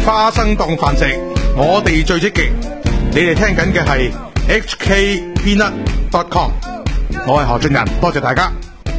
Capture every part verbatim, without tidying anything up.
花生當飯食，我哋最積極。你哋聽緊嘅係 H K Peanut dot com， 我係何俊仁，多謝大家。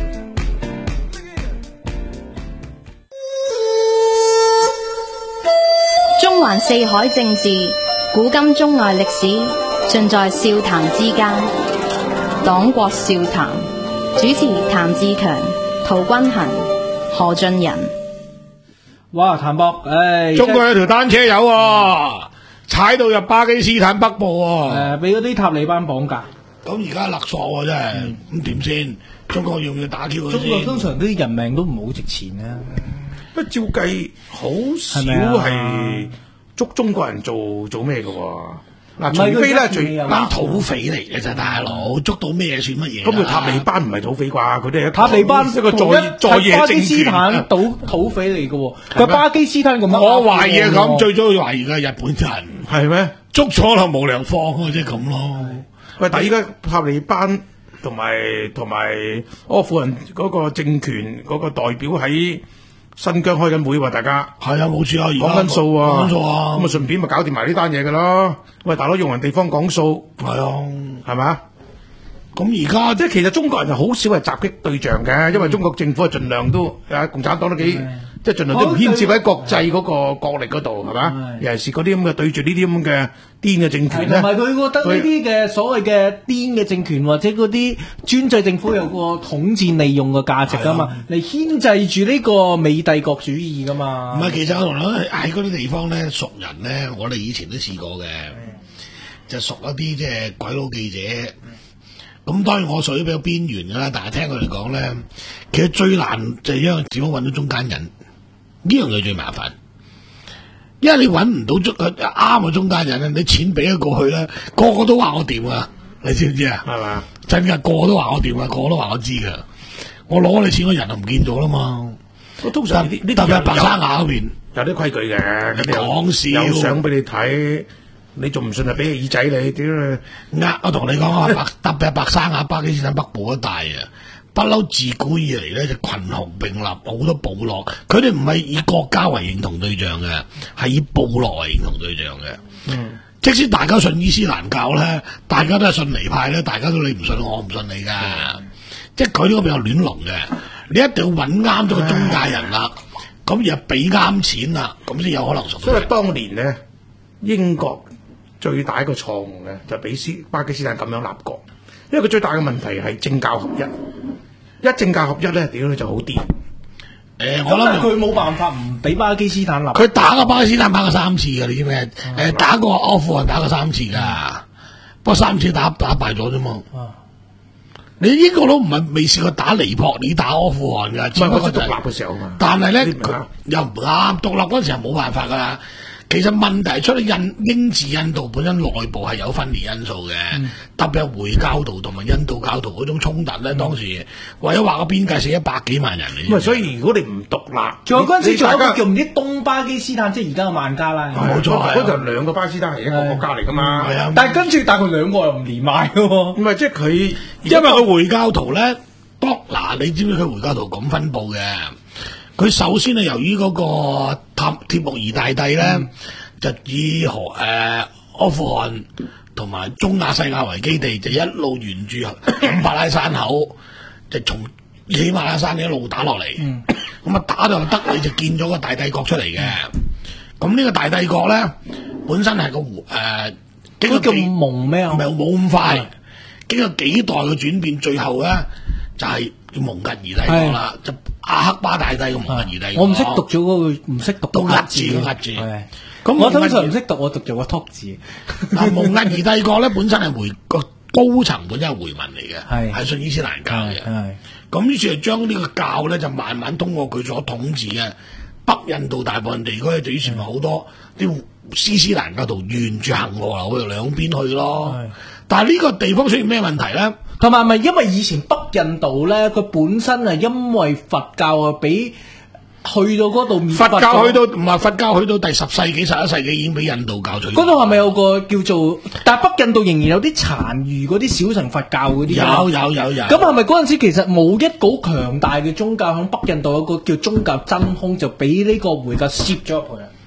中環四海政治，古今中外歷史，盡在笑談之間。黨國笑談，主持譚志強、陶君行、何俊仁。 哇，譚博，唉， 中國有條單車友喎，踩到入巴基斯坦北部喎， 誒，俾嗰啲塔利班綁架。 咁而家勒索喎真係，咁點先？中國要唔要打 Q 佢先？ 中國通常啲人命都唔好值錢啊。 不過照計好少係捉中國人做做咩嘅喎？嗱，除非咧最班土匪嚟嘅啫，大佬捉到咩算乜嘢？ 咁佢塔利班唔係土匪啩？佢哋係塔利班一個在在野巴基斯政權， 坦土土匪嚟嘅喎。佢巴基斯坦咁， 我懷疑咁，最早懷疑嘅日本人係咩？ 捉咗就無良放嘅啫咁咯。 喂，但係依家塔利班同埋同埋阿富汗嗰個政權嗰個代表喺新疆開緊會喎，大家係啊，冇錯啊， 講緊數啊， 講緊數啊， 咁啊順便咪搞掂埋呢單嘢㗎咯。喂，大佬用人地方講數， 係啊， 係咪？ 咁而家即係其實中國人就好少係襲擊對象嘅，因為中國政府係盡量都啊，共產黨都幾即係盡量都唔牽涉喺國際嗰個國力嗰度，係嘛？尤其是嗰啲咁嘅對住呢啲咁嘅癲嘅政權咧， 同埋佢覺得呢啲嘅所謂嘅癲嘅政權或者嗰啲專制政府有個統戰利用嘅價值㗎嘛，嚟牽制住呢個美帝國主義㗎嘛。 唔係，其實我同你講喺嗰啲地方咧，熟人咧，我哋以前都試過嘅，就熟一啲即係鬼佬記者。咁當然我屬於比較邊緣㗎啦，但係聽佢哋講咧，其實最難就係因為點樣揾到中間人，呢樣嘢最麻煩。因為你揾唔到中啱嘅中間人咧，你錢俾咗過去咧，個個都話我掂啊，你知唔知啊？係嘛？真㗎，個個都話我掂啊，個個都話我知㗎。我攞你錢，個人就唔見咗啦嘛。 我通常呢特別係白沙瓦嗰邊有啲規矩嘅， 講笑有相俾你睇。你仲唔信啊？俾個耳仔你，屌你！ 呃，我同你講啊，白特別係白沙瓦、巴基斯坦北部一帶啊，不嬲自古以嚟咧就群雄並立，好多部落，佢哋唔係以國家為認同對象嘅，係以部落為認同對象嘅。嗯，即使大家信伊斯蘭教咧，大家都係信尼派咧，大家都你唔信我唔信你噶，嗯、即係佢呢個比較亂龍嘅，你一定要揾啱咗個中介人啦，咁又俾啱錢啦，咁先有可能熟。 所以當年咧，英國最大一個錯誤嘅就俾斯巴基斯坦咁樣立國，因為佢最大嘅問題係政教合一，一政教合一咧，屌你就好啲。誒、 欸，我諗佢冇辦法唔俾巴基斯坦立。 佢打過巴基斯坦打過三次㗎，你知咩？誒、嗯呃，打過阿富汗打過三次㗎，嗯、不過三次打打敗咗啫嘛。啊、你英國佬唔係未試過打尼泊爾打阿富汗㗎，只不過獨立嘅時候嘛。但係咧，又唔啱，獨立嗰陣時候冇辦法㗎啦。其實問題出喺印英治印度本身內部係有分裂因素嘅，嗯、特別係回教徒同埋印度教徒嗰種衝突咧，嗯、當時為咗劃個邊界死一百幾萬人嚟。 咁啊，所以如果你唔獨立， 仲有嗰陣時仲有一個叫唔知東巴基斯坦，即係而家嘅孟加拉。 冇錯，嗰就兩個巴基斯坦係一個國家嚟噶嘛。係啊， 但係跟住但係佢兩個又唔連埋嘅喎。 唔係，即係佢， 因為佢回教徒咧，當嗱你知唔知佢回教徒咁分佈嘅？佢首先係由於嗰個塔鐵木兒大帝咧，嗯、就以何誒、呃、阿富汗同埋中亞西亞為基地，就一路沿住喜馬拉雅山口，就從喜馬拉雅山一路打落嚟。咁啊、嗯、打到德里就建咗個大帝國出嚟嘅。咁呢、嗯、個大帝國咧，本身係個誒，經過幾蒙咩啊？ 唔係冇咁快，嗯、經過幾代嘅轉變，最後咧就係、是。叫蒙兀兒帝國啦，就阿克巴大帝嘅蒙兀兒帝國。 我唔識讀咗嗰個，唔識讀讀兀字嘅兀字。 咁我通常唔識讀，我讀咗個禿字。 但蒙兀兒帝國咧本身係回個高層本身係回民嚟嘅，係信伊斯蘭教嘅。咁於是就將呢個教咧就慢慢通過佢所統治嘅北印度大部分地區，就於是咪好多啲伊斯蘭教徒沿住行河流去兩邊去咯。但係呢個地方出現咩問題咧？ 同埋咪因為以前北印度咧，佢本身係因為佛教啊，俾去到嗰度滅佛教去到唔係佛教去到第十世紀、十一世紀已經俾印度教取。 嗰度係咪有個叫做？但係北印度仍然有啲殘餘嗰啲小乘佛教嗰啲。 有有有有。 咁係咪嗰陣時其實冇一個好強大嘅宗教喺北印度有個叫宗教真空，就俾呢個回教攝咗入去啊？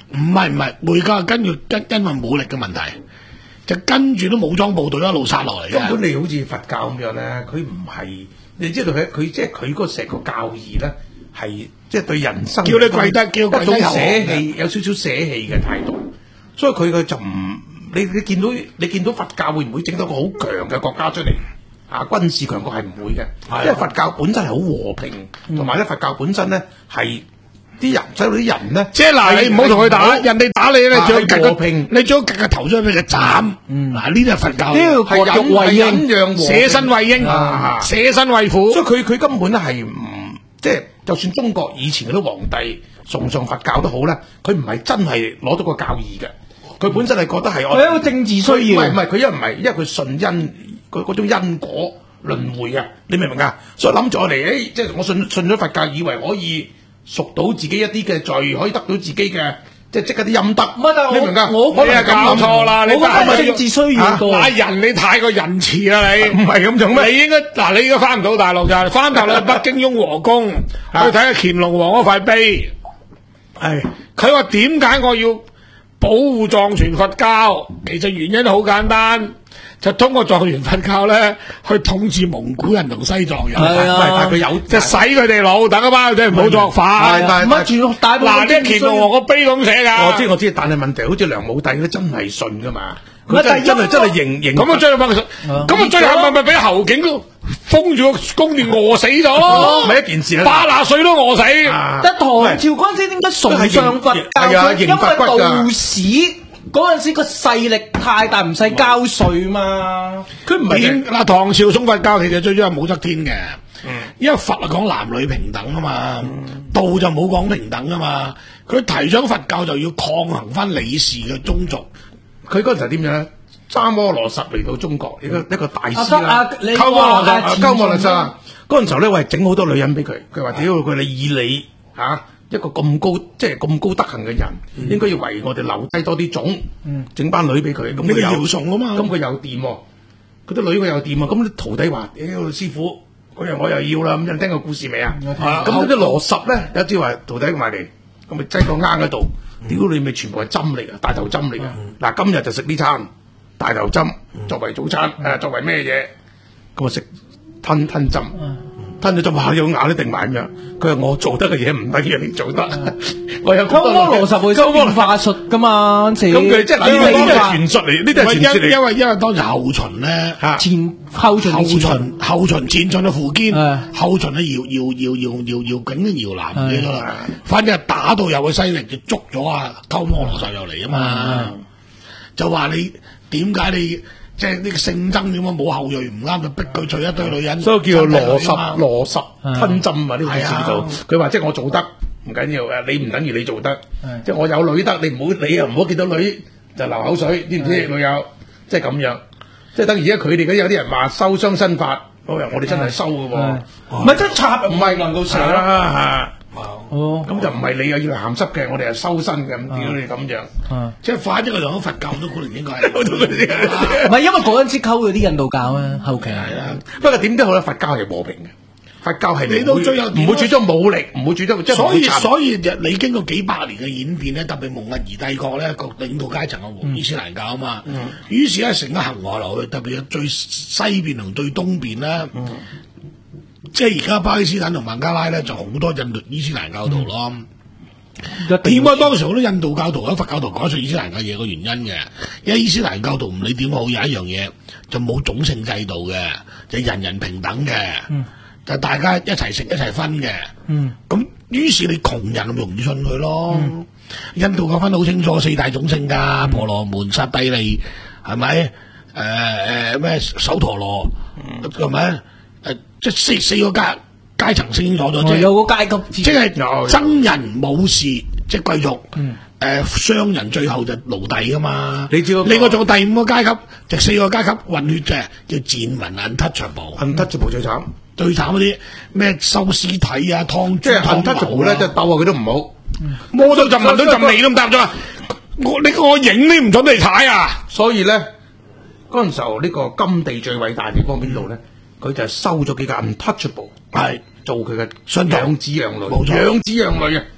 唔係唔係，回教係跟住跟因為武力嘅問題，就跟住都武裝部隊一路殺落嚟嘅。 根本你好似佛教咁樣咧，佢唔係你知道佢佢即係佢嗰成個教義咧係即係對人生叫你跪低，叫一種跪低頭捨棄，有少少捨棄嘅態度，所以佢佢就唔你你見到你見到佛教會唔會整到個好強嘅國家出嚟？啊，軍事強國係唔會嘅，因為佛教本身係好和平，同埋咧佛教本身咧係啲人，使到啲人咧， 即係嗱，你唔好同佢打，人哋打你咧，仲要係和平， 你仲要夾個頭出去俾佢斬。嗱，呢啲係佛教， 呢個割肉為鷹， 捨身為鷹，捨身為虎。 所以佢佢根本咧係唔即係，就算中國以前嗰啲皇帝崇尚佛教都好咧，佢唔係真係攞到個教義嘅，佢本身係覺得係我係一個政治需要。 唔係唔係，佢因為唔係，因為佢信因。佢嗰種因果輪迴啊，你明唔明啊？所以諗住我嚟，誒，即係我信信咗佛教，以為可以贖到自己一啲嘅罪，可以得到自己嘅即係即刻啲陰德。 唔係，但係你明唔明啊？ 我我係咁諗錯啦，你我覺得係政治需要多。 嗱，人你太過仁慈啦，你唔係咁做咩？ 你應該嗱，你應該翻唔到大陸就翻大陸北京雍和宮去睇下乾隆皇嗰塊碑。係佢話點解我要保護藏傳佛教？其實原因好簡單。就通過藏傳佛教咧，去統治蒙古人同西藏人， 係啊， 但係佢有就洗佢哋腦，等嗰班即係唔好作反。 但係乜住大嗱，啲乾隆皇個碑咁寫㗎。 我知我知，但係問題好似梁武帝咧，真係信㗎嘛？ 唔係，但係真係真係認認咁啊，最後咪咁啊，最後咪咪俾侯景都封住個宮殿餓死咗咯， 咪一件事啦。 八廿歲都餓死。 但唐朝嗰陣時點解崇尚佛教？ 係啊， 因為道士。嗰陣時個勢力太大，唔使交稅嘛。 佢唔係嗱，唐朝崇佛教其實最主要係武則天嘅，嗯、因為佛係講男女平等啊嘛，嗯、道就冇講平等啊嘛。佢提倡佛教就要抗衡翻李氏嘅宗族。 佢嗰陣時點樣咧？揸摩羅什嚟到中國，一個一個大師啦， 啊、 鳩摩羅什，鳩摩羅什嗰陣時候咧，我係整好多女人俾佢。佢話：屌佢，你以你嚇。啊一個咁高即係咁高德行嘅人，嗯、應該要為我哋留低多啲種，整班、嗯、女俾佢。咁佢有送啊嘛，咁佢又掂，佢啲女佢又掂啊。咁啲徒弟話：，屌、哎、師傅，嗰樣我又要啦。咁有聽過故事未啊？咁嗰啲羅什咧，有啲話徒弟埋嚟，咁咪擠個罌喺度，屌、嗯、你咪全部係針嚟㗎，大頭針嚟㗎。嗱、嗯，今日就食呢餐大頭針作為早餐，誒、嗯、作為咩嘢？咁啊食吞吞針。嗯吞咗就話要咬你定埋咁樣，佢話我做得嘅嘢唔等於你做得，我有鳩摩羅什會修變化術噶嘛？咁佢即係呢啲係傳術嚟，呢啲係傳術嚟。 因為因為當時後秦咧， 前後秦後秦後秦前秦嘅苻堅， 是後秦咧搖搖搖搖搖搖緊搖籃嘅啦，反正係打到有個勢力就捉咗啊鳩摩羅什入嚟啊嘛，就話你點解你？即係呢個性爭點解冇後裔唔啱，就逼佢娶一堆女人， 所以叫做羅什羅什吞針啊！呢個字度，佢話即係我做得唔緊要誒，你唔等於你做得，即係我有女得，你唔好你又唔好見到女就流口水，知唔知女友？即係咁樣，即係等而家佢哋嗰啲有啲人話收雙身法，我哋真係收嘅喎， 唔係真插唔係能夠寫啦。哦，咁就唔係你又要鹹濕嘅，我哋係修身嘅，咁屌你咁樣， 即係反正佢同佛教都可能應該係， 唔係因為嗰陣時溝嗰啲印度教啊，後期係啦。 不過點都好咧，佛教係和平嘅，佛教係你到最後唔會主張武力，唔會主張， 所以所以你經過幾百年嘅演變咧，特別蒙兀兒帝國咧，個領導階層係伊斯蘭教啊嘛，於是咧成個行外流去，特別係最西邊同最東邊咧。即係而家巴基斯坦同孟加拉咧，就好多印度伊斯蘭教徒咯。點解當時好多印度教徒、喺佛教徒講出伊斯蘭嘅嘢個原因嘅？因為伊斯蘭教徒唔理點好，有一樣嘢就冇種姓制度嘅，就人人平等嘅，嗯、就大家一齊食一齊分嘅。咁於、嗯、是你窮人容易信佢咯。嗯、印度教分得好清楚，四大種姓㗎，婆羅門、剎帝利係咪？誒誒咩首陀羅係咪？誒、呃、即係四四個階階層清楚咗，即係有個階級， 即係僧人武士，即係貴族。嗯誒，商人最後就奴隸噶嘛？你知道？另外仲有第五個階級，就四個階級混血嘅，叫賤民 untouchable。untouchable 最慘，最慘嗰啲咩收屍體啊、湯即係 untouchable 咧，即係鬥下佢都唔好，摸到就聞到陣味都唔得咗。我你我影你唔准你踩啊！ 所以咧嗰陣時候呢個甘地最偉大地方邊度咧？佢就係收咗幾個 untouchable，係做佢嘅養子養女，養子養女啊！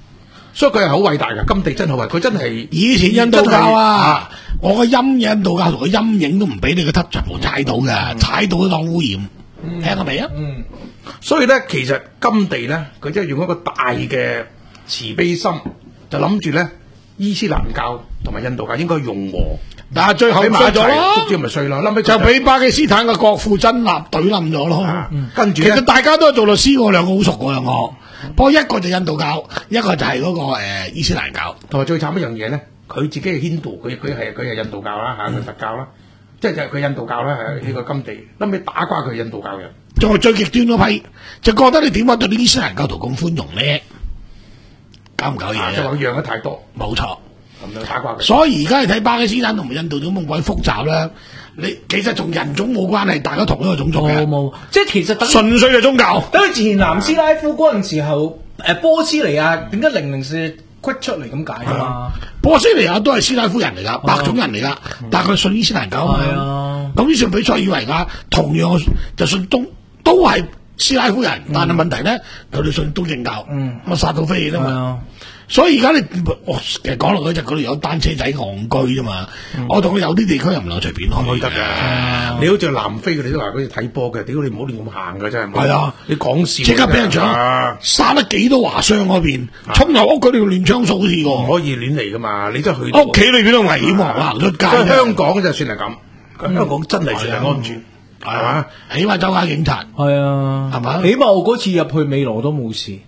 所以佢係好偉大嘅，甘地真係好偉大，佢真係以前印度教真係啊，我個陰印度教同個陰影都唔俾你個 touch 踩到嘅，踩到都當污染。聽過未啊？ 嗯， 所以咧，其實甘地咧，佢真係用一個大嘅慈悲心，就諗住咧，伊斯蘭教同埋印度教應該融和。 但係最後衰咗啦， 卒之咪衰咯，諗起就俾巴基斯坦嘅國父真納懟冧咗咯。 跟住其實大家都係做律師，我兩個好熟嘅兩個。不過一個就印度教，一個就係嗰個誒伊斯蘭教。 同埋最慘一樣嘢咧，佢自己係軒度，佢佢係佢係印度教啦嚇，佢佛教啦，即係就係佢印度教啦，係呢個甘地，諗起打瓜佢印度教人。 仲係最極端嗰批，就覺得你點解對啲伊斯蘭教徒咁寬容咧？搞唔搞嘢？ 就話讓得太多， 冇錯。 咁樣打瓜佢。 所以而家你睇巴基斯坦同埋印度點咁鬼複雜咧？你其實同人種冇關係，大家同一個種族嘅。 冇冇，即係其實等純粹係宗教。 等於前南斯拉夫嗰陣時候，誒波斯尼亞點解零零四屈出嚟咁解啊嘛？ 波斯尼亞都係斯拉夫人嚟㗎，白種人嚟㗎，但係佢信伊斯蘭教啊嘛。咁於是比塞爾維亞同樣就信東，都係斯拉夫人，但係問題咧，佢哋信東正教，咁啊殺到飛起啦嘛。所以而家你，我其實講落去就嗰度有單車仔戇居啫嘛。我同佢有啲地區又唔能隨便開得㗎。 你好似南非佢哋都話好似睇波嘅，屌你唔好亂咁行㗎真係。 係啊， 你講笑。 即刻俾人搶，殺得幾多華商嗰邊，衝入屋佢哋亂槍掃似唔可以亂嚟㗎嘛！你真係去屋企裏邊都危險喎，行出街。 所以香港就算係咁，香港真係算係安全，係嘛？ 起碼州下警察。 係啊， 係嘛？ 起碼我嗰次入去美羅都冇事。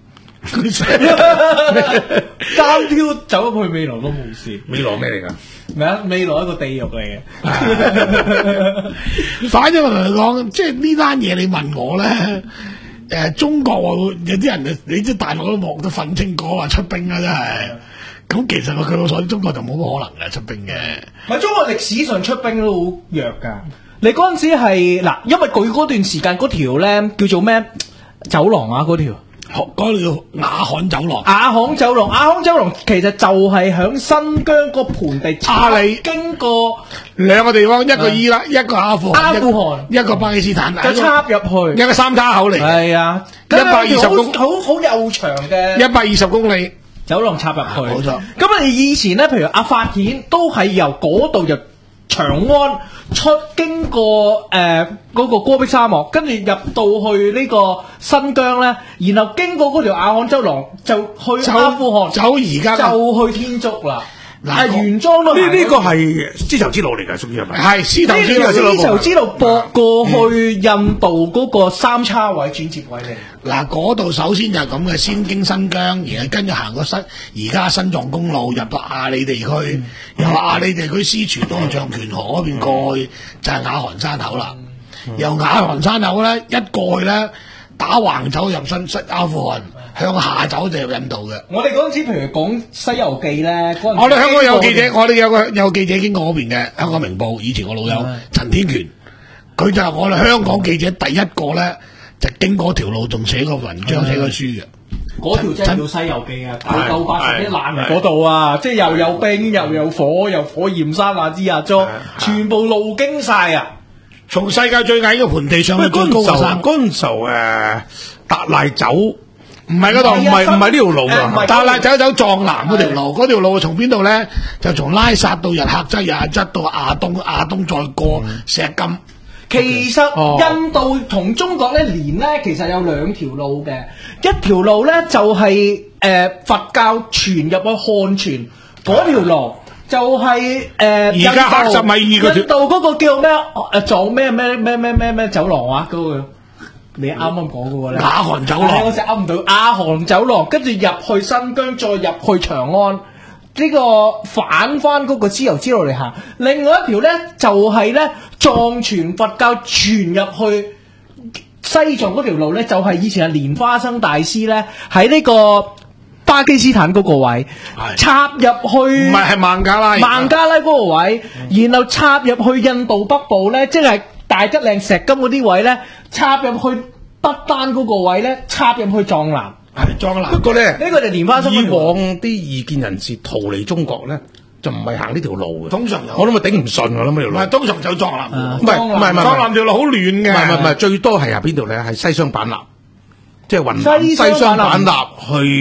單挑走入去美羅都冇事。 美羅咩嚟㗎？ 咩啊？美羅一個地獄嚟嘅。 反正我同你講，即係呢單嘢，你問我咧，誒，中國有啲人你知大陸都望到憤青講話出兵啦，真係。咁其實我據我所知，中國就冇乜可能嘅出兵嘅。 唔係中國歷史上出兵都好弱㗎。你嗰陣時係嗱，因為佢嗰段時間嗰條咧叫做咩走廊啊嗰條。 嗰條雅罕走廊， 雅罕走廊，雅罕走廊其實就係響新疆個盆地阿里經過兩個地方，一個伊拉，一個阿富汗， 阿富汗， 一個巴基斯坦， 就插入去， 一個三叉口嚟， 係啊， 一百二十公， 好好又長嘅一百二十公里走廊插入去， 冇錯。 咁啊，以前咧，譬如阿法顯都係由嗰度入長安出，經過誒嗰、呃那個戈壁沙漠，跟住入到去呢個新疆咧，然後經過嗰條雅罕走廊就去阿富汗， 走而家就去天竺啦。 嗱， 原裝都呢呢個係絲綢之路嚟㗎，屬於係咪？ 係絲綢之路， 絲綢之路駁過去印度嗰個三叉位轉接位嚟。 嗱，嗰度首先就係咁嘅，先經新疆，然後跟住行個新而家新藏公路入到亞里地區，嗯、由亞里地區絲傳到象權河嗰邊過去，就係雅罕山口啦。嗯、由雅罕山口咧一過去咧，打橫走入新西阿富汗。向下走就入印度嘅。 我哋嗰陣時，譬如講《西遊記》咧， 我哋香港有記者，我哋有個有記者經過嗰邊嘅香港明報，以前我老友陳天權，佢就係我哋香港記者第一個咧，就經過條路仲寫過文章、寫過書嘅。 嗰條真係叫《西遊記》啊，九九八十啲爛嚟嗰度啊，即係又有冰又有火，又火焰山啊之啊裝，全部路經晒啊！ 從世界最矮嘅盆地上去最高嘅山， 嗰陣時候誒達賴走。唔係嗰度，唔係唔係呢條路啊！ 達賴走走藏南嗰條路，嗰條路從邊度咧？就從拉薩到日喀則，日喀則到亞東，亞東再過錫金。 其實印度同中國咧連咧，其實有兩條路嘅。一條路咧就係誒佛教傳入去漢傳嗰條路，就係誒而家克什米爾嗰條。 印度嗰個叫咩？誒做咩咩咩咩咩咩走廊啊？嗰個。你啱啱講嗰個咧， 雅罕走廊， 我成日噏唔到雅罕走廊，跟住入去新疆，再入去長安，呢、這個反翻嗰個絲綢之路嚟行。另外一條咧就係、是、咧藏傳佛教傳入去西藏嗰條路咧，就係、是、以前係蓮花生大師咧喺呢個巴基斯坦嗰個位插入去， 唔係係孟加拉， 孟加拉嗰個位，嗯、然後插入去印度北部咧，即係大吉嶺石金嗰啲位咧。插入去不丹嗰個位咧，插入去藏南， 係藏南。 不過咧， 呢個就蓮花生。 以往啲異見人士逃離中國咧，就唔係行呢條路嘅。 通常我諗咪頂唔順，我諗呢條路。 唔係，通常走藏南。 唔係唔係唔係， 藏南條路好亂嘅。 唔係唔係，最多係入邊度咧？係西雙版納，即係雲南西雙版納去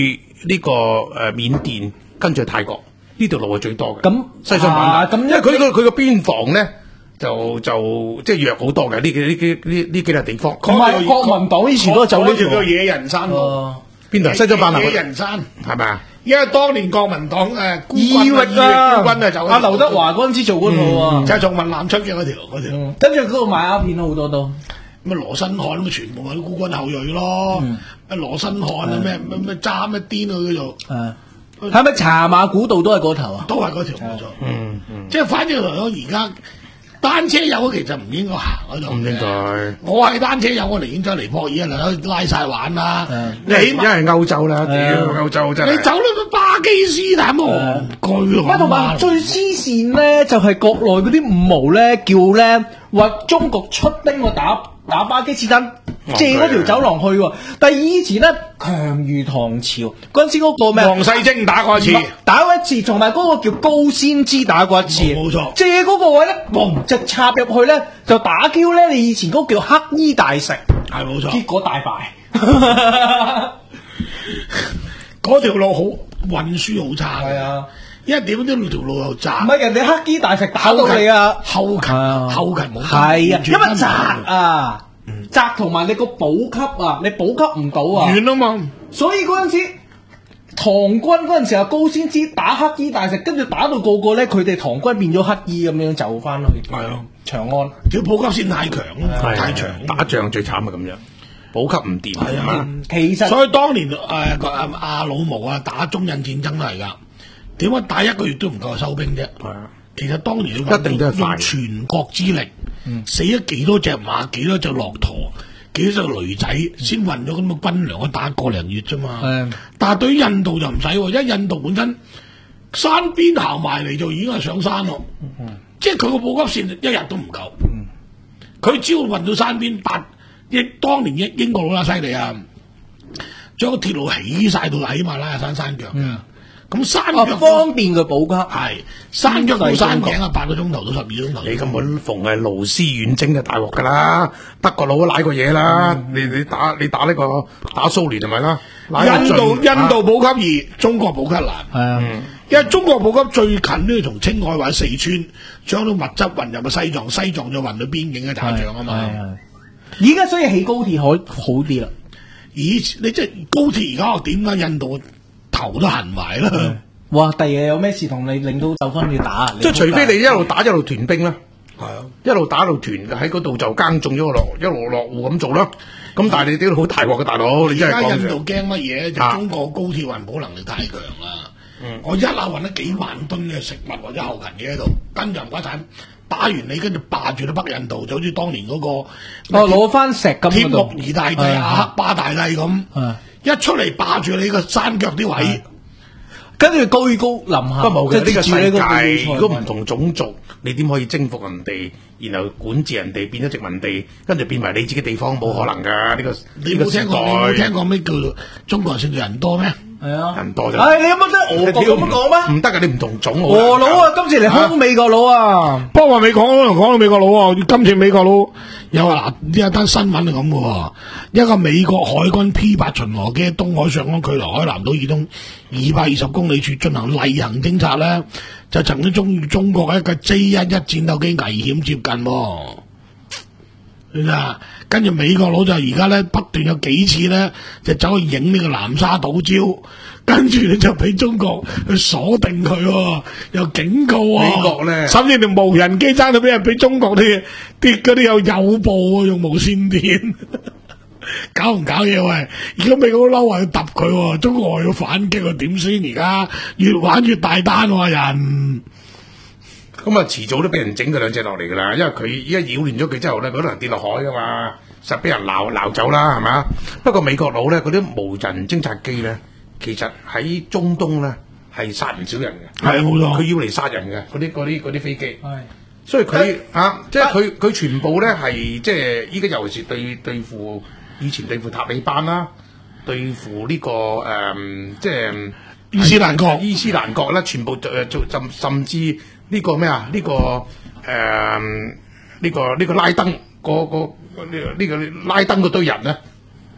呢個誒緬甸，跟住泰國呢條路係最多嘅。 咁西雙版納， 啊咁因為佢個佢個邊防咧就就即係弱好多嘅呢幾呢幾呢呢幾笪地方。 唔係國民黨以前都係走呢條路。 嗰條叫野人山路， 哦邊度？西雙版納野人山係咪啊？ 因為當年國民黨誒孤異域軍啊， 孤軍啊走阿劉德華嗰陣時做嗰套啊， 就係從雲南出嘅嗰條嗰條。 嗯跟住嗰度賣鴉片好多都。 咩羅新漢咁全部係啲孤軍後裔咯，咩羅新漢啊，咩咩咩渣咩癲啊叫做， 誒，係咪茶馬古道都係嗰頭啊？ 都係嗰條冇錯。 嗯嗯， 即係反正嚟講，而家單車友其實唔應該行嗰度嘅。 唔應該。 我係單車友，我寧願走尼泊爾啊，嚟拉晒玩啦。你一起碼係歐洲啦，屌係歐洲真係。 你走到巴基斯坦咁戇居喂，同埋最黐線咧，就係國內嗰啲五毛咧，叫咧話中國出兵我打打巴基斯坦，借嗰條走廊去喎。但係以前咧強如唐朝嗰陣時嗰個咩？ 黃世貞打過一次， 打過一次，同埋嗰個叫高仙芝打過一次， 冇冇錯借嗰個位咧，嘣直插入去咧，就打 Q 咧。你以前嗰個叫黑衣大食， 係冇錯。 結果大敗。 嗰條路好運輸好差嘅， 係啊， 因為點都條路又窄， 唔係人哋黑衣大食打到你啊！ 後勤啊後勤冇， 係啊，因為為窄啊，窄同埋你個補給啊，你補給唔到啊， 遠啊嘛。 所以嗰陣時唐軍嗰陣時候高先知打黑衣大食，跟住打到個個咧，佢哋唐軍變咗黑衣咁樣走翻去。 係啊， 長安條補給線太強， 係太長， 打仗最慘啊咁樣，補給唔掂係啊。 其實所以當年誒個阿阿老毛啊打中印戰爭都係㗎，點解打一個月都唔夠收兵啫？ 係啊， 其實當年一定都係快用全國之力，死咗幾多隻馬，幾多隻駱駝，幾多隻驢仔，先運咗咁嘅軍糧，打個零月啫嘛。 係但係對於印度就唔使喎，因為印度本身山邊行埋嚟就已經係上山咯，即係佢個補給線一日都唔夠。佢只要運到山邊，八英當年英英國佬啦犀利啊，將個鐵路起晒到喜馬拉雅山山腳嘅。咁山啊腳方便佢補給。 係山腳到山頂啊，八個鐘頭到十二個鐘頭。 你根本逢係勞師遠征就大鑊㗎啦，德國佬都舐過嘢啦，你你打你打呢個打蘇聯係咪啦？舐得印度盡印度補給易，中國補給難。 係啊， 因為中國補給最近都要從青海或者四川將啲物質運入去西藏，西藏再運到邊境嘅打仗啊嘛。 而家所以起高鐵可好啲啦。 以前你即係高鐵而家點解印度頭都痕埋啦？ 哇！第日有咩事同你令到走翻去打？ 即係除非你一路打一路屯兵啦， 係啊， 一路打一路屯喺嗰度就耕種咗個落一路落戶咁做啦。咁但係你都好大鑊嘅大佬，你真係而家印講度驚乜嘢？就中國高鐵運補能力太強啦。我一下運咗幾萬噸嘅食物或者後勤嘢喺度，跟住唔該產打完你，跟住霸住咗北印度，就好似當年嗰、個哦，攞翻石咁鐵嗰度木兒大帝、阿克巴大帝咁，一出嚟霸住你個山腳啲位。 跟住高高臨下， 不過冇嘅呢個世即係接住呢界， 個如果唔同種族，你點可以征服人哋，然後管治人哋變咗殖民地，跟住變埋你自己地方，冇可能㗎呢個你冇聽過？你冇聽過咩叫中國人姓人多咩？ 係啊， 人多啫。 唉，你有冇得俄國咁講咩？ 唔得㗎，你唔同種。 俄佬啊，今次嚟兇美國佬啊！ 不過話美國佬，講到美國佬啊，今次美國佬有嗱呢一單新聞係咁嘅喎，一個美國海軍 P 八巡邏機喺東海上空距離海南島以東二百二十公里處進行例行偵察咧，就曾經中中國一個 J 一一戰鬥機危險接近喎。嗱，跟住美國佬就而家咧不斷有幾次咧就走去影呢個南沙島礁，跟住咧就俾中國去鎖定佢喎，又警告啊！ 美國呢甚至連無人機爭到俾人俾中國啲跌嗰啲有誘捕喎，用無線電，搞唔搞嘢喂？而家美國佬嬲話要揼佢喎，中國話要反擊喎，點先？而家越玩越大單喎，人。 咁啊，遲早都俾人整佢兩隻落嚟㗎啦，因為佢依家擾亂咗佢之後咧，佢可能跌落海㗎嘛，實俾人鬧鬧走啦，係咪啊？不過美國佬咧嗰啲無人偵察機咧，其實喺中東咧係殺唔少人嘅， 係冇錯佢要嚟殺人嘅嗰啲嗰啲嗰啲飛機， 係所以佢啊，即係佢佢全部咧係即係依家尤其是對對付以前對付塔利班啦，對付呢、這個誒、嗯、即係伊斯蘭國伊斯蘭國咧，全部誒做甚甚至。呢個咩啊？呢、這個誒呢、這個呢、這個拉登嗰個呢、這個拉登嗰堆人咧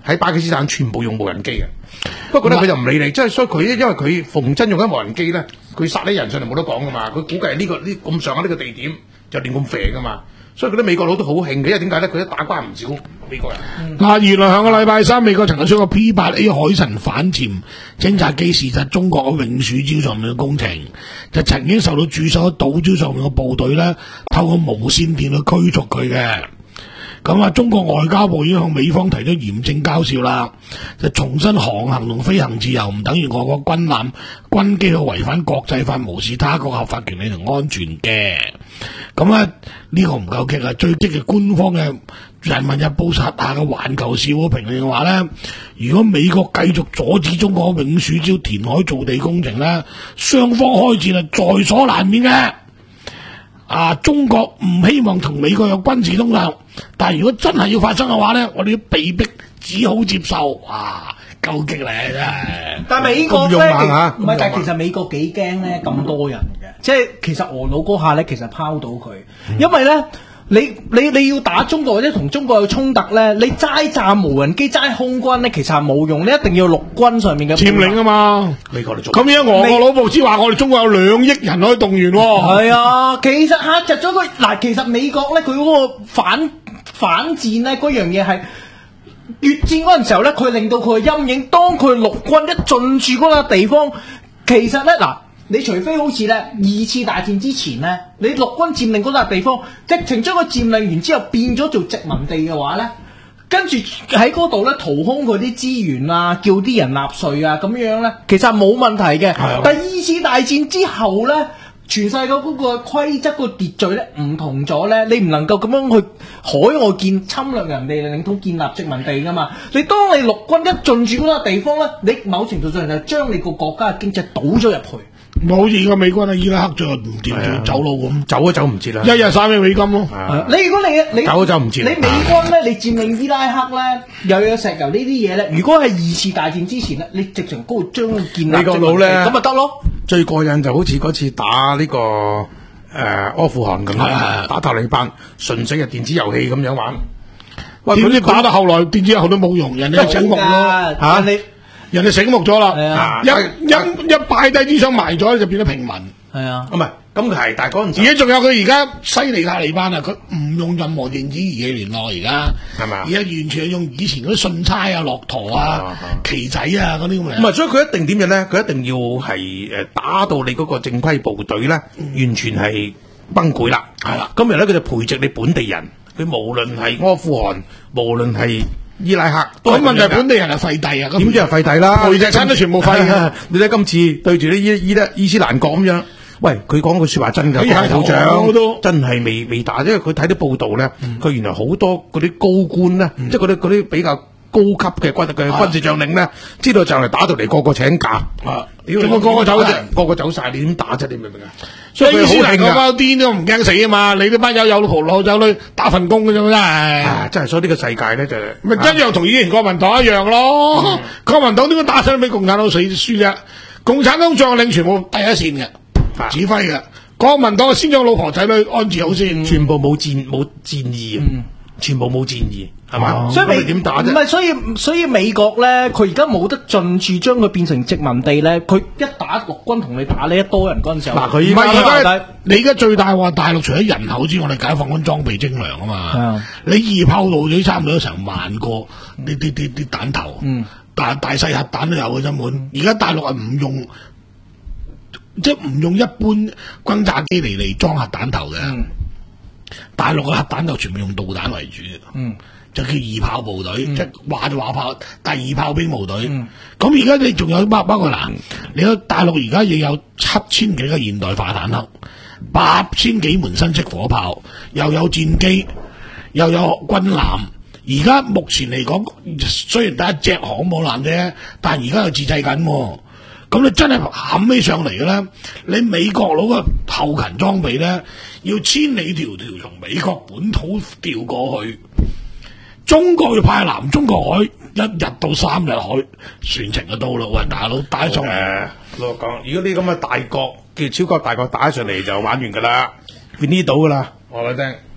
喺巴基斯坦全部用無人機嘅。不過咧佢就唔理你，即係所以佢因為佢逢真用緊無人機咧，佢殺啲人上嚟冇得講噶嘛。佢估計呢、呢個呢咁上下呢個地點就亂咁肥噶嘛。所以嗰啲美國佬都好興嘅，因為點解咧？佢一打關唔少美國人。 嗱、嗯，原來上個禮拜三美國曾經出個 P 八 A 海神反潛偵察機視察中國嘅永暑礁上面嘅工程，就曾經受到駐守喺島礁上面嘅部隊咧，透過無線電去驅逐佢嘅。咁啊，中國外交部已經向美方提出嚴正交涉啦，就重申航行同飛行自由唔等於外國軍艦、軍機去違反國際法、無視他國合法權利同安全嘅。咁啊，呢個唔夠激啊！最激嘅官方嘅《人民日報》轄下嘅環球時報評論話咧，如果美國繼續阻止中國永暑礁填海造地工程咧，雙方開戰係在所難免嘅。啊！中國唔希望同美國有軍事衝突，但係如果真係要發生嘅話咧，我哋要被逼只好接受。哇！夠激咧真係。 但係美國咧， 唔係， 但係其實美國幾驚咧咁多人嘅，即係其實俄佬嗰下咧，其實拋到佢， 嗯、 因為咧。你你你要打中國或者同中國有衝突咧，你齋炸無人機、齋空軍咧，其實係冇用，你一定要陸軍上面嘅佔領啊嘛。 美國嚟做。 咁而家俄國老部知話，我哋中國有兩億人可以動員喎。 係啊，其實嚇窒咗佢嗱，其實美國咧佢嗰個反反戰咧嗰樣嘢係越戰嗰陣時候咧，佢令到佢嘅陰影，當佢陸軍一進駐嗰個地方，其實咧嗱。你除非好似咧二次大戰之前咧，你陸軍佔領嗰笪地方，直情將佢佔領完之後變咗做殖民地嘅話咧，跟住喺嗰度咧掏空佢啲資源啊，叫啲人納稅啊，咁樣咧，其實冇問題嘅。但係二次大戰之後咧，全世界嗰個規則個秩序咧唔同咗咧，你唔能夠咁樣去海外建侵略人哋領土建立殖民地噶嘛。你當你陸軍一進駐嗰笪地方咧，你某程度上就將你個國家嘅經濟倒咗入去。 好似個美軍喺伊拉克就唔掂住走路咁， 走都走唔切啦， 一日三億美金咯。 你如果你你走都走唔切， 你美軍咧，你佔領伊拉克咧，又有石油呢啲嘢咧，如果係二次大戰之前咧，你直情高將建立美國佬咧， 咁咪得咯。 最過癮就好似嗰次打呢、這個誒、呃、阿富汗咁啦，打塔利班，純粹係電子遊戲咁樣玩。 哇！點知打到後來電子遊戲都冇用，人哋醒目咯嚇你。人哋醒目咗啦， 啊、 一一一擺低啲槍埋咗就變咗平民。 係啊， 唔係咁佢係，但係嗰陣時， 而家仲有佢而家犀利塔利班啊！佢唔用任何電子儀器聯絡，而家係咪啊？ 而家完全係用以前嗰啲信差啊、駱駝啊、旗仔啊嗰啲咁嚟。 唔係，所以佢一定點樣咧？佢一定要係誒打到你嗰個正規部隊咧，嗯、完全係崩潰啦。係啦，今日咧佢就培植你本地人，佢無論係阿富汗，無論係伊拉克， 咁問題本地人係廢帝啊！ 點知係廢帝啦？ 背脊親都全部廢嘅。 你睇今次對住啲伊伊伊斯蘭國咁樣，喂，佢講句説話真㗎，國防部長真係未未打，因為佢睇啲報道咧，佢、嗯、原來好多嗰啲高官咧，嗯、即係嗰啲嗰啲比較高級嘅軍嘅軍事將領咧，知道就嚟打到嚟個個請假， 啊， 屌你個個走啫，個個走晒，你點打啫？你明唔明啊？ 所以伊斯蘭嗰包癲都唔驚死啊嘛！你啲班友有老婆老有女打份工嘅啫，真係。啊， 真係所以呢個世界咧就咪一樣同以前國民黨一樣咯。嗯、國民黨點解打親俾共產黨死輸啫？共產黨將領全部第一線嘅、啊、指揮嘅，國民黨先將老婆仔女安置好先， 全部冇戰冇戰意，嗯、全部冇戰意。係嘛？所以美點打啫？ 唔係，所以所以美國咧，佢而家冇得進駐，將佢變成殖民地咧。佢一打陸軍同你打呢一多人嗰陣時候， 嗱佢唔係而家，你而家最大話大陸除咗人口之外，你解放軍裝備精良啊嘛。 嗯、 你二炮路咗差唔多成萬個，啲啲啲啲彈頭， 嗯、 大大細核彈都有嘅根本。而家大陸係唔用，即係唔用一般轟炸機嚟嚟裝核彈頭嘅。嗯、大陸嘅核彈頭全部用導彈為主。嗯。就叫二炮部隊，嗯、即係話就話炮，第二炮兵部隊。咁而家你仲有包包括嗱，你睇大陸而家亦有七千幾個現代化坦克，八千幾門新式火炮，又有戰機，又有軍艦。而家目前嚟講，雖然得一隻航母艦啫，但係而家又自製緊。咁你真係冚起上嚟嘅咧，你美國佬嘅後勤裝備咧，要千里迢迢從美國本土調過去。中國要派南中國海，一日到三日海船程就到啦。喂，大佬打上嚟， 老實講，如果呢咁嘅大國叫超級大國打上嚟就玩完噶啦，變呢島噶啦，我話你聽。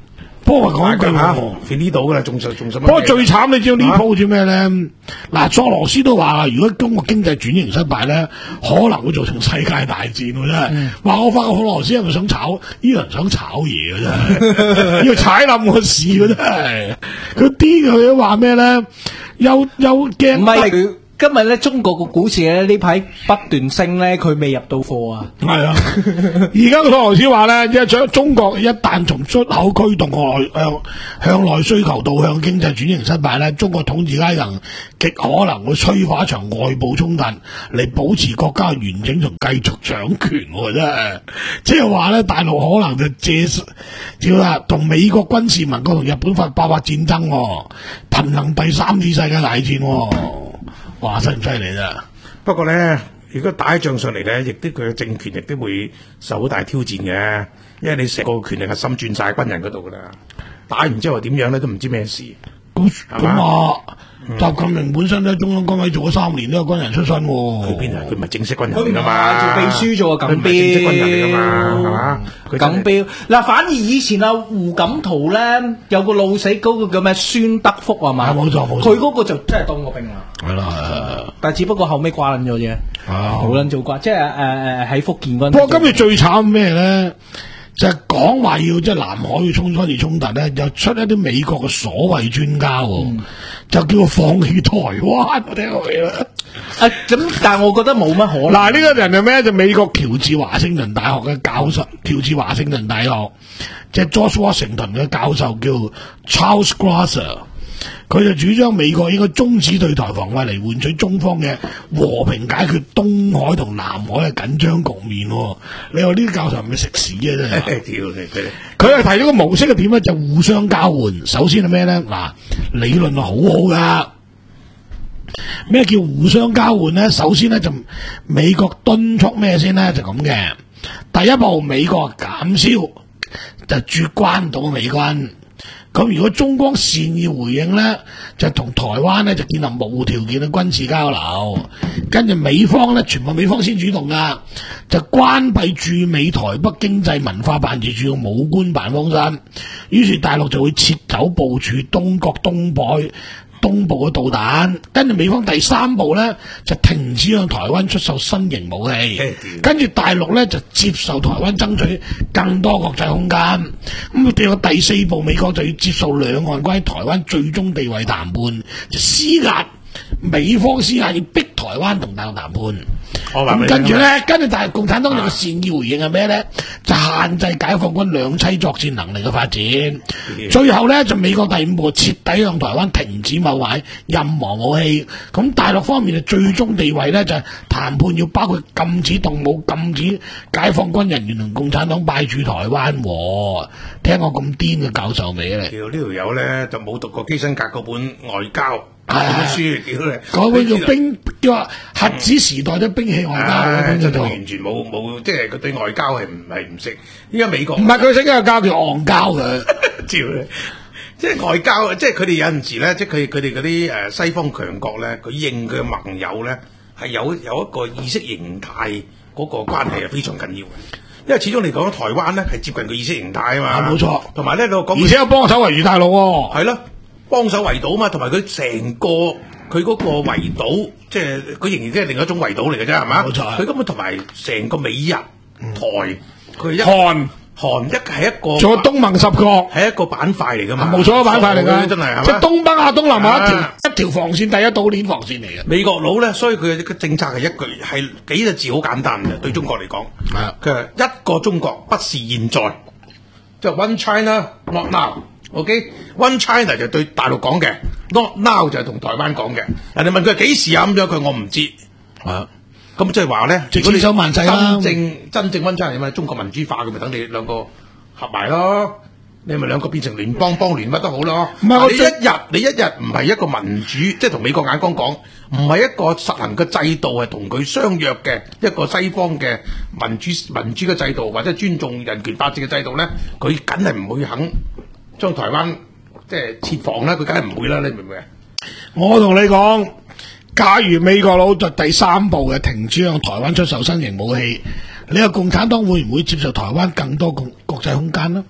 不過講一句嚇喎， 變呢度噶啦，仲仲仲使乜嘢？ 不過最慘你知道呢鋪叫咩咧？嗱，索羅斯都話，如果中國經濟轉型失敗咧，可能會造成世界大戰喎，真係。話我發覺索羅斯係咪想炒？呢個人想炒嘢嘅真係，要踩冧個市嘅真係。佢啲佢都話咩咧？又又驚唔係佢今日咧，中國個股市咧呢排不斷升咧，佢未入到貨啊。 係啊，而家個索羅斯話咧，一將中國一旦從出口驅動內向向內需求導向經濟轉型失敗咧，中國統治階層極可能會催化一場外部衝突嚟保持國家嘅完整同繼續掌權喎，真係。即係話咧，大陸可能就借照啦，同美國軍事盟國同日本發爆發戰爭喎，瀕臨第三次世界大戰喎。哇！犀唔犀利啫？ 不過咧，如果打起仗上嚟咧，亦都佢嘅政權亦都會受好大挑戰嘅，因為你成個權力核心轉晒軍人嗰度噶啦，打完之後點樣咧都唔知咩事。 咁係嘛咁啊，習近平本身咧中央軍委做咗三年都係軍人出身喎。 佢邊啊？佢唔係正式軍人佢唔嚟噶嘛， 係做秘書做啊， 佢唔係正式軍人嚟噶嘛，係錦嘛？佢真係錦標嗱，反而以前啊胡錦濤咧有個老死嗰個叫咩孫德福係嘛？ 係冇錯冇錯佢嗰個就真係當過兵啦。 係啦，係啦但係只不過後尾掛撚咗啫， 啊冇撚做掛，即係誒誒喺福建嗰陣。 不過今日最慘咩咧？就係講話要即係南海要衝出嚟衝突咧，又出一啲美國嘅所謂專家喎， 嗯就叫佢放棄台灣。我聽過未啦？ 啊咁，但係我覺得冇乜可能。 嗱，呢個人係咩？就美國喬治華盛頓大學嘅教授，喬治華盛頓大學即係 George Washington 嘅教授叫 Charles Glasser。佢就主張美國應該終止對台防衛嚟換取中方嘅和平解決東海同南海嘅緊張局面喎。你話呢啲教授係咪食屎啊？真係！ 屌你佢哋佢係提咗個模式嘅點咧，就互相交換。首先係咩咧？嗱，理論係好好噶。咩叫互相交換咧？首先咧就美國敦促咩先咧？就咁嘅。第一步，美國減少就駐關島美軍。咁如果中方善意回應咧，就同台灣咧就建立無條件嘅軍事交流，跟住美方咧全部美方先主動噶，就關閉駐美台北經濟文化辦事處嘅武官辦公室，於是大陸就會撤走部署東角東海東部嘅導彈，跟住美方第三步咧就停止向台灣出售新型武器，跟住大陸咧就接受台灣爭取更多國際空間。咁到咗第四步，美國就要接受兩岸關於台灣最終地位談判，就施壓美方施壓要逼台灣同大陸談判。咁跟住咧，跟住但係共產黨有個善意回應係咩咧？就限制解放軍兩棲作戰能力嘅發展。最後咧就美國第五步徹底向台灣停止購買任何武器。咁大陸方面嘅最終地位咧就係談判要包括禁止動武、禁止解放軍人員同共產黨派駐台灣。聽我咁癲嘅教授未咧？ 屌呢條友咧就冇讀過基辛格嗰本外交。本書屌你， 嗰本叫兵叫話核子時代的兵器外交嗰本就就完全冇冇，即係佢對外交係唔係唔識。依家美國唔係佢識嘅教叫戇交嘅， 屌你！即係外交，即係佢哋有陣時咧，即係佢佢哋嗰啲誒西方強國咧，佢認佢嘅盟友咧係有有一個意識形態嗰個關係係非常緊要嘅。因為始終嚟講，台灣咧係接近個意識形態啊嘛， 冇錯。 同埋咧，你講而且有幫手圍住大陸喎， 係咯。幫手圍島嘛，同埋佢成個佢嗰個圍島，即係佢仍然即係另一種圍島嚟嘅啫，係嘛？ 冇錯。 佢根本同埋成個美日台，佢一韓韓一係一個， 仲有東盟十國係一個板塊嚟噶嘛？ 冇錯，板塊嚟㗎， 真係即係東北亞、東南亞一條一條防線，第一島鏈防線嚟嘅。 美國佬咧，所以佢嘅政策係一句係幾個字好簡單嘅，對中國嚟講， 係佢係一個中國，不是現在，即係 One China not now。OK，One China 就對大陸講嘅 ，Not now 就係同台灣講嘅。人哋問佢幾時啊咁樣，佢我唔知。 係咁即係話咧， 即係千手萬世啦。 真正真正 One China 點啊？中國民主化，佢咪等你兩個合埋咯。你咪兩個變成聯邦邦聯乜都好咯。 唔係我你一日你一日唔係一個民主，即係同美國眼光講，唔係一個實行嘅制度係同佢相約嘅一個西方嘅民主民主嘅制度，或者尊重人權法治嘅制度咧，佢梗係唔會肯將台灣即係設防啦，佢梗係唔會啦，你明唔明啊？ 我同你講，假如美國佬就第三步嘅停止向台灣出售新型武器，你話共產黨會唔會接受台灣更多國國際空間呢？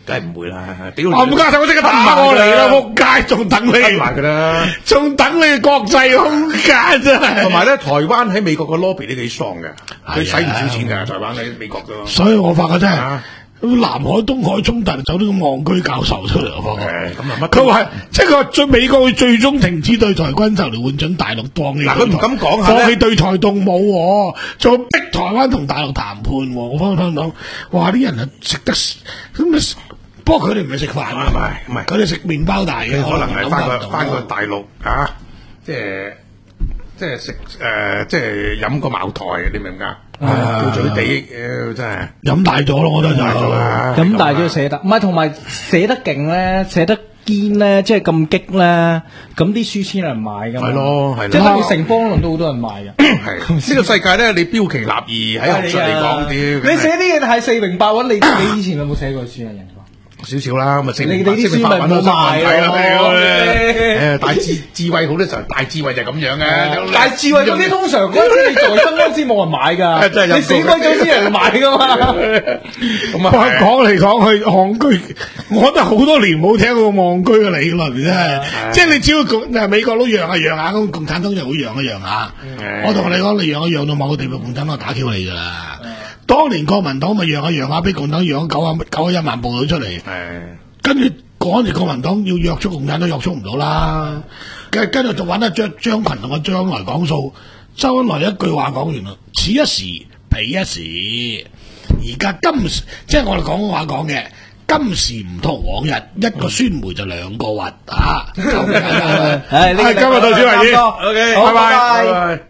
梗係唔會啦，屌！ 冚家鏟我即刻打過嚟啦，仆街，仲等你， 跟埋佢啦， 仲等你國際空間真係。 同埋咧，台灣喺美國個 lobby 都幾爽嘅，佢使唔少錢㗎，台灣喺美國㗎。 所以我發覺真係。南海、東海衝突走啲咁戇居教授出嚟，我發覺。 咁啊乜？ 佢話即係佢話最美國會最終停止對台軍售嚟換準大陸當你。 嗱，佢唔敢講放棄對台動武，仲逼台灣同大陸談判。我翻聽到，哇！啲人啊食得咁啊，不過佢哋唔係食飯啊， 唔係唔係， 佢哋食麵包大嘅， 可能係翻個翻個大陸啊，即係即係食誒，即係飲個茅台，你明唔明啊？叫嘴地，誒真係飲大咗咯，我覺得就係飲大咗寫得，唔係同埋寫得勁咧，寫得堅咧，即係咁激咧，咁啲書先有人買㗎嘛。 係咯，係咯， 即係等於城邦論都好多人買㗎。 係呢個世界咧，你標奇立異喺學術嚟講，屌！ 你寫啲嘢係四平八穩，你你以前有冇寫過書啊？人少少啦，咁啊四你哋啲書咪冇賣咯。 誒，大智智慧好多時候，大智慧就係咁樣嘅。 大智慧嗰啲通常嗰陣你在生嗰陣時冇人買㗎，你死鬼咗先有人買㗎嘛。 咁啊，講嚟講去戇居，我覺得好多年冇聽過戇居嘅理論真係。即係你只要共美國都讓下讓下，咁共產黨就會讓一讓下。我同你講，你讓一讓到某個地步，共產黨打 Q 你㗎啦。當年國民黨咪讓一讓下，俾共產黨讓咗九啊九啊一萬部隊出嚟，跟住嗰陣時國民黨要約束共產黨約束唔到啦，跟跟住就揾阿張張群同阿張來講數，周恩來一句話講完啦，此一時彼一時，而家今時即係我哋廣東話講嘅，今時唔同往日，一個酸梅就兩個核啊！ 係今日到此為止 ，OK， 拜拜。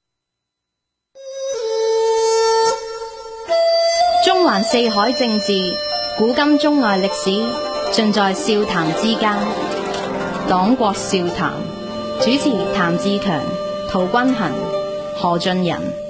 中環四海政治，古今中外歷史，盡在笑談之間。黨國笑談，主持譚志強、陶君行、何俊仁。